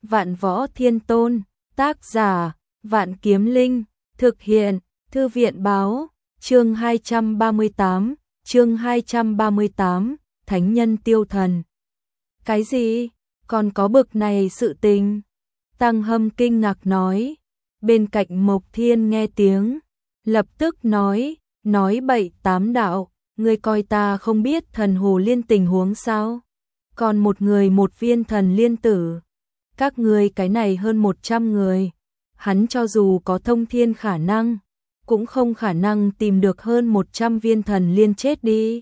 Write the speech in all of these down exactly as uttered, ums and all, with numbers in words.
Vạn Võ Thiên Tôn, tác giả, Vạn Kiếm Linh, thực hiện, Thư viện báo, chương hai trăm ba mươi tám, chương hai trăm ba mươi tám, Thánh Nhân Tiêu Thần. Cái gì? Còn có bực này sự tình? Tăng Hâm kinh ngạc nói. Bên cạnh Mộc Thiên nghe tiếng, lập tức nói, nói bậy tám đạo, ngươi coi ta không biết thần hồ liên tình huống sao? Còn một người một viên thần liên tử, các ngươi cái này hơn một trăm người, hắn cho dù có thông thiên khả năng, cũng không khả năng tìm được hơn một trăm viên thần liên chết đi.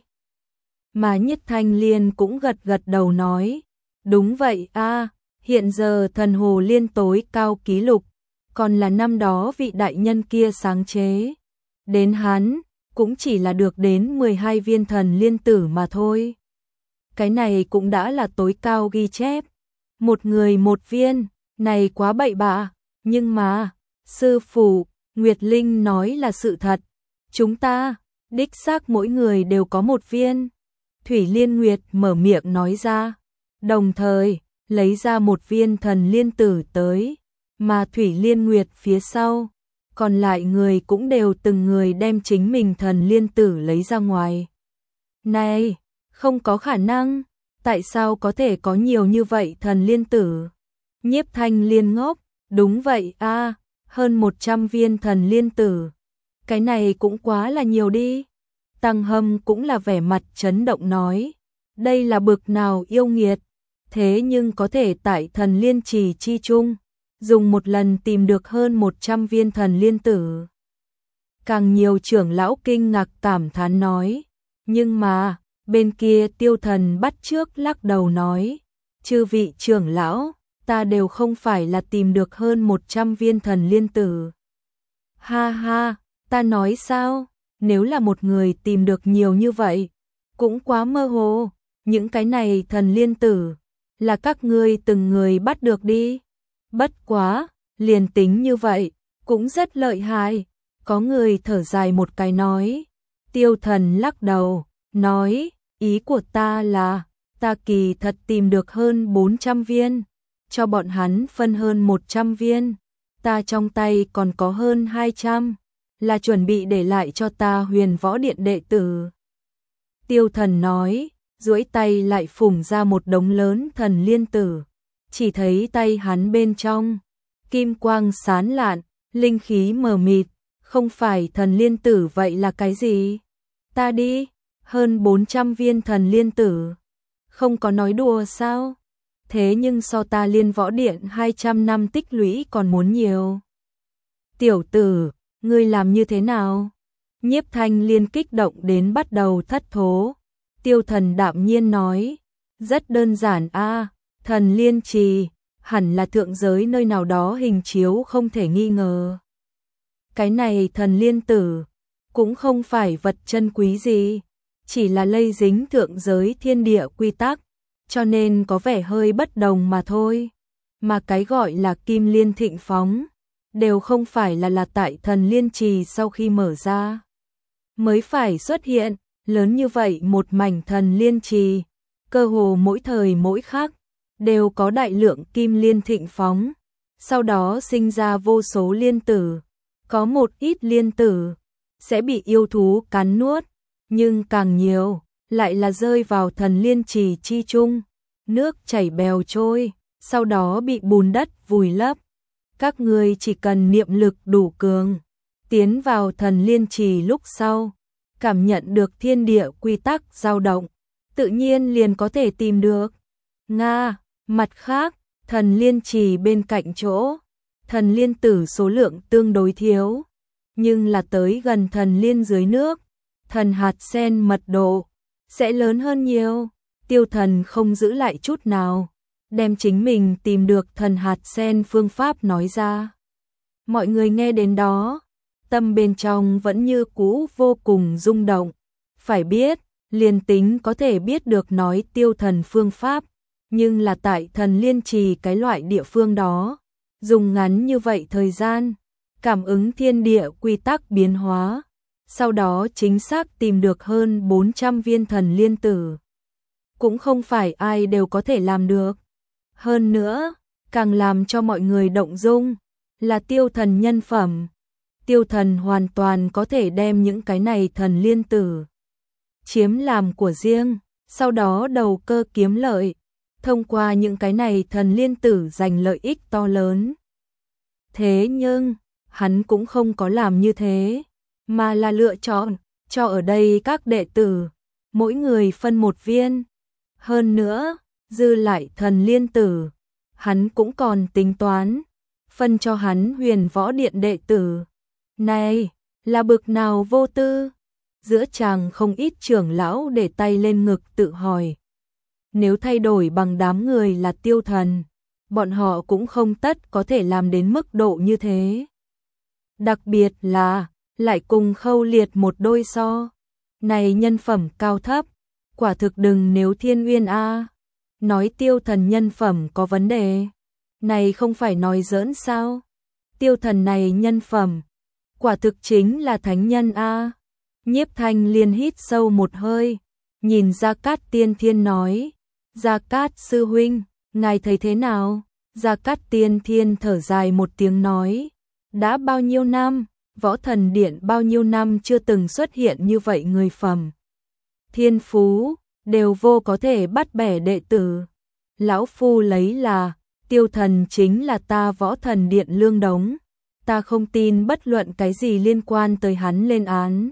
Mà Nhất Thanh Liên cũng gật gật đầu nói, đúng vậy a, hiện giờ thần hồ liên tối cao ký lục, còn là năm đó vị đại nhân kia sáng chế. Đến hắn, cũng chỉ là được đến mười hai viên thần liên tử mà thôi. Cái này cũng đã là tối cao ghi chép. Một người một viên, này quá bậy bạ, nhưng mà, sư phụ, Nguyệt Linh nói là sự thật. Chúng ta, đích xác mỗi người đều có một viên. Thủy Liên Nguyệt mở miệng nói ra, đồng thời, lấy ra một viên thần liên tử tới, mà Thủy Liên Nguyệt phía sau, còn lại người cũng đều từng người đem chính mình thần liên tử lấy ra ngoài. Này, không có khả năng, tại sao có thể có nhiều như vậy thần liên tử? Nhiếp Thanh Liên ngốc, đúng vậy a, hơn một trăm viên thần liên tử. Cái này cũng quá là nhiều đi. Tăng Hâm cũng là vẻ mặt chấn động nói, đây là bực nào yêu nghiệt, thế nhưng có thể tại thần liên trì chi chung, dùng một lần tìm được hơn một trăm viên thần liên tử. Càng nhiều trưởng lão kinh ngạc cảm thán nói, nhưng mà, bên kia Tiêu Thần bắt trước lắc đầu nói, chư vị trưởng lão, ta đều không phải là tìm được hơn một trăm viên thần liên tử. Ha ha, ta nói sao, nếu là một người tìm được nhiều như vậy, cũng quá mơ hồ, những cái này thần liên tử, là các ngươi từng người bắt được đi. Bất quá, liền tính như vậy, cũng rất lợi hại. Có người thở dài một cái nói. Tiêu Thần lắc đầu, nói, ý của ta là, ta kỳ thật tìm được hơn bốn trăm viên, cho bọn hắn phân hơn một trăm viên, ta trong tay còn có hơn hai trăm, là chuẩn bị để lại cho ta Huyền Võ Điện đệ tử. Tiêu Thần nói, duỗi tay lại phủng ra một đống lớn thần liên tử. Chỉ thấy tay hắn bên trong, kim quang sáng lạn, linh khí mờ mịt, không phải thần liên tử vậy là cái gì? Ta đi, hơn bốn trăm viên thần liên tử, không có nói đùa sao? Thế nhưng so ta Liên Võ Điện hai trăm năm tích lũy còn muốn nhiều. Tiểu tử, ngươi làm như thế nào? Nhiếp Thanh Liên kích động đến bắt đầu thất thố. Tiêu Thần đạm nhiên nói, rất đơn giản a. Thần liên trì, hẳn là thượng giới nơi nào đó hình chiếu không thể nghi ngờ. Cái này thần liên tử, cũng không phải vật chân quý gì, chỉ là lây dính thượng giới thiên địa quy tắc, cho nên có vẻ hơi bất đồng mà thôi. Mà cái gọi là kim liên thịnh phóng, đều không phải là là tại thần liên trì sau khi mở ra, mới phải xuất hiện, lớn như vậy một mảnh thần liên trì, cơ hồ mỗi thời mỗi khắc đều có đại lượng kim liên thịnh phóng, sau đó sinh ra vô số liên tử, có một ít liên tử sẽ bị yêu thú cắn nuốt, nhưng càng nhiều lại là rơi vào thần liên trì chi chung, nước chảy bèo trôi, sau đó bị bùn đất vùi lấp. Các ngươi chỉ cần niệm lực đủ cường, tiến vào thần liên trì lúc sau, cảm nhận được thiên địa quy tắc dao động, tự nhiên liền có thể tìm được. Nga, mặt khác, thần liên trì bên cạnh chỗ, thần liên tử số lượng tương đối thiếu, nhưng là tới gần thần liên dưới nước, thần hạt sen mật độ sẽ lớn hơn nhiều. Tiêu Thần không giữ lại chút nào, đem chính mình tìm được thần hạt sen phương pháp nói ra. Mọi người nghe đến đó, tâm bên trong vẫn như cũ vô cùng rung động. Phải biết, liền tính có thể biết được nói Tiêu Thần phương pháp, nhưng là tại thần liên trì cái loại địa phương đó, dùng ngắn như vậy thời gian, cảm ứng thiên địa quy tắc biến hóa, sau đó chính xác tìm được hơn bốn trăm viên thần liên tử. Cũng không phải ai đều có thể làm được. Hơn nữa, càng làm cho mọi người động dung, là tiêu thần nhân phẩm. Tiêu thần hoàn toàn có thể đem những cái này thần liên tử chiếm làm của riêng, sau đó đầu cơ kiếm lợi, thông qua những cái này thần liên tử giành lợi ích to lớn. Thế nhưng, hắn cũng không có làm như thế, mà là lựa chọn cho ở đây các đệ tử, mỗi người phân một viên. Hơn nữa, dư lại thần liên tử, hắn cũng còn tính toán, phân cho hắn Huyền Võ Điện đệ tử. Này, là bực nào vô tư? Giữa chàng không ít trưởng lão để tay lên ngực tự hỏi. Nếu thay đổi bằng đám người là tiêu thần, bọn họ cũng không tất có thể làm đến mức độ như thế. Đặc biệt là, lại cùng Khâu Liệt một đôi so. Này nhân phẩm cao thấp, quả thực đừng nếu thiên uyên a. Nói tiêu thần nhân phẩm có vấn đề, này không phải nói giỡn sao? Tiêu thần này nhân phẩm, quả thực chính là thánh nhân a. Nhiếp Thanh Liên hít sâu một hơi, nhìn Gia Cát Tiên Thiên nói, Gia Cát sư huynh, ngài thấy thế nào? Gia Cát Tiên Thiên thở dài một tiếng nói, đã bao nhiêu năm, Võ Thần Điện bao nhiêu năm chưa từng xuất hiện như vậy người phẩm. Thiên phú, đều vô có thể bắt bẻ đệ tử. Lão Phu lấy là, tiêu thần chính là ta Võ Thần Điện lương đống. Ta không tin bất luận cái gì liên quan tới hắn lên án.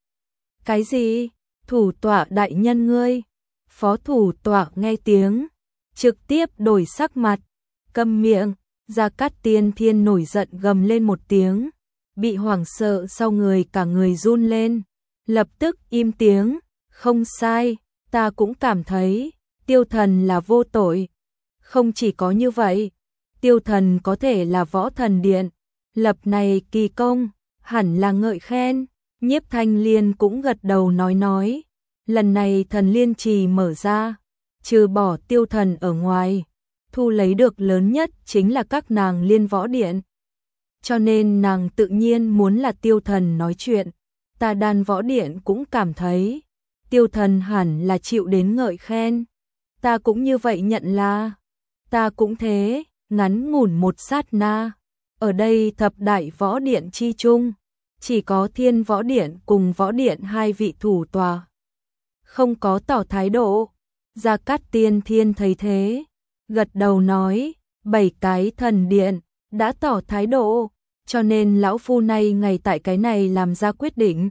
Cái gì? Thủ tọa đại nhân ngươi? Phó thủ tọa nghe tiếng, trực tiếp đổi sắc mặt, câm miệng. Gia Cát Tiên Thiên nổi giận gầm lên một tiếng, bị hoảng sợ sau người cả người run lên, lập tức im tiếng. Không sai, ta cũng cảm thấy tiêu thần là vô tội. Không chỉ có như vậy, tiêu thần có thể là Võ Thần Điện lập này kỳ công, hẳn là ngợi khen. Nhiếp Thanh Liên cũng gật đầu nói nói, lần này thần liên trì mở ra, trừ bỏ tiêu thần ở ngoài, thu lấy được lớn nhất chính là các nàng Liên Võ Điện. Cho nên nàng tự nhiên muốn là tiêu thần nói chuyện. Ta Đan Võ Điện cũng cảm thấy tiêu thần hẳn là chịu đến ngợi khen. Ta cũng như vậy nhận là. Ta cũng thế. Ngắn ngủn một sát na, ở đây thập đại võ điện chi chung, chỉ có Thiên Võ Điện cùng Võ Điện hai vị thủ tòa không có tỏ thái độ. Gia Cát Tiên Thiên thấy thế, gật đầu nói, bảy cái thần điện đã tỏ thái độ, cho nên lão phu này ngày tại cái này làm ra quyết định.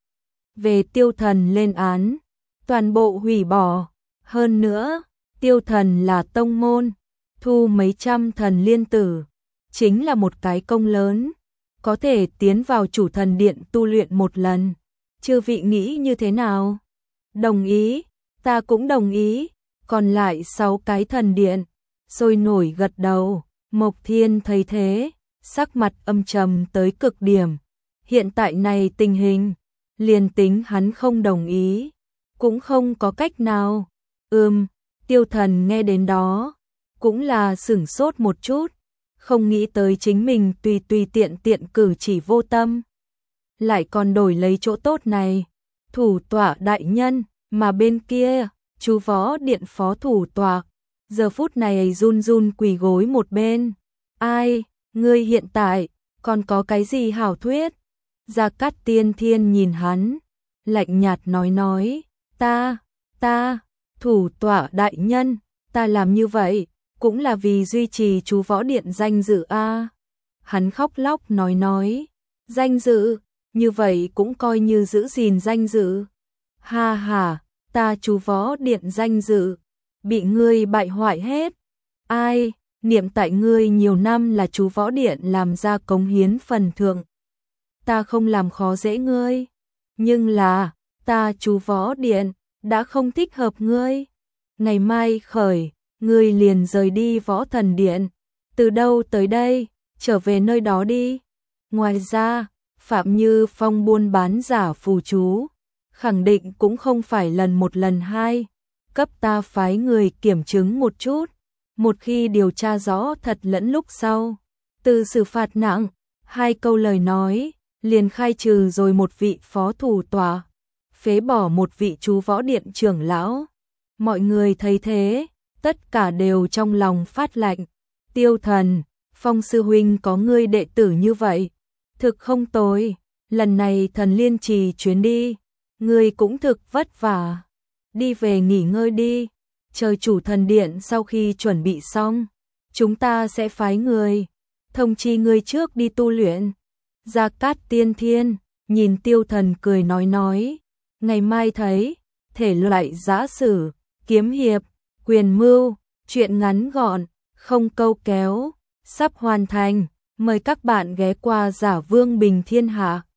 Về tiêu thần lên án, toàn bộ hủy bỏ. Hơn nữa, tiêu thần là tông môn, thu mấy trăm thần liên tử, chính là một cái công lớn, có thể tiến vào chủ thần điện tu luyện một lần. Chư vị nghĩ như thế nào? Đồng ý, ta cũng đồng ý. Còn lại sáu cái thần điện, sôi nổi gật đầu. Mộc Thiên thấy thế, sắc mặt âm trầm tới cực điểm. Hiện tại này tình hình, liền tính hắn không đồng ý, cũng không có cách nào. Ừm, tiêu thần nghe đến đó, cũng là sửng sốt một chút, không nghĩ tới chính mình tùy tùy tiện tiện cử chỉ vô tâm, lại còn đổi lấy chỗ tốt này. Thủ tọa đại nhân, mà bên kia, chú Võ Điện phó thủ tọa, giờ phút này run run quỳ gối một bên. Ai, ngươi hiện tại, còn có cái gì hảo thuyết? Gia Cát Tiên Thiên nhìn hắn, lạnh nhạt nói nói, ta, ta, thủ tọa đại nhân, ta làm như vậy, cũng là vì duy trì chú Võ Điện danh dự a. Hắn khóc lóc nói nói, danh dự, như vậy cũng coi như giữ gìn danh dự. Ha ha, ta chú Võ Điện danh dự, bị ngươi bại hoại hết. Ai, niệm tại ngươi nhiều năm là chú Võ Điện làm ra cống hiến phần thượng. Ta không làm khó dễ ngươi, nhưng là, ta chú Võ Điện, đã không thích hợp ngươi. Ngày mai khởi, ngươi liền rời đi Võ Thần Điện. Từ đâu tới đây, trở về nơi đó đi. Ngoài ra, Phạm Như Phong buôn bán giả phù chú, khẳng định cũng không phải lần một lần hai. Cấp ta phái người kiểm chứng một chút. Một khi điều tra rõ thật lẫn lúc sau, từ xử phạt nặng, hai câu lời nói, liền khai trừ rồi một vị phó thủ tọa, phế bỏ một vị chú Võ Điện trưởng lão. Mọi người thấy thế, tất cả đều trong lòng phát lạnh. Tiêu Thần, Phong sư huynh có ngươi đệ tử như vậy, thực không tồi, lần này Thần Liên Trì chuyến đi, ngươi cũng thực vất vả, đi về nghỉ ngơi đi, chờ chủ thần điện sau khi chuẩn bị xong, chúng ta sẽ phái người, thông chi ngươi trước đi tu luyện. Gia Cát Tiên Thiên, nhìn Tiêu Thần cười nói nói, ngày mai thấy, thể loại giã sử, kiếm hiệp, quyền mưu, truyện ngắn gọn, không câu kéo, sắp hoàn thành, mời các bạn ghé qua Giả Vương Bình Thiên Hạ.